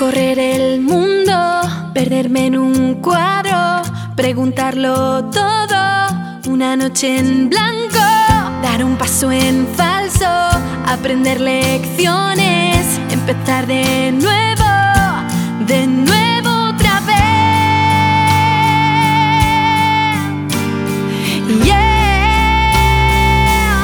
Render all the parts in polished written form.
Recorrer el mundo, perderme en un cuadro, preguntarlo todo, una noche en blanco, dar un paso en falso, aprender lecciones, empezar de nuevo otra vez. Yeah.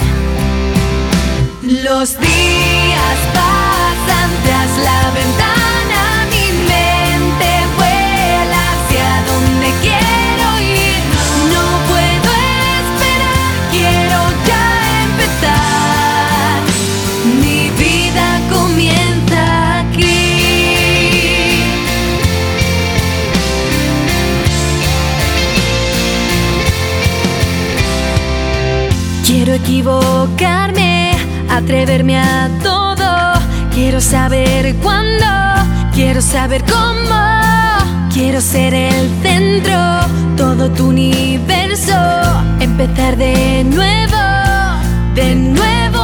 Los días pasan tras la ventana, mi mente vuela hacia donde quiero ir. No puedo esperar, quiero ya empezar. Mi vida comienza aquí. Quiero equivocarme, atreverme a todo. Quiero saber cuándo, quiero saber cómo. Quiero ser el centro, todo tu universo. Empezar de nuevo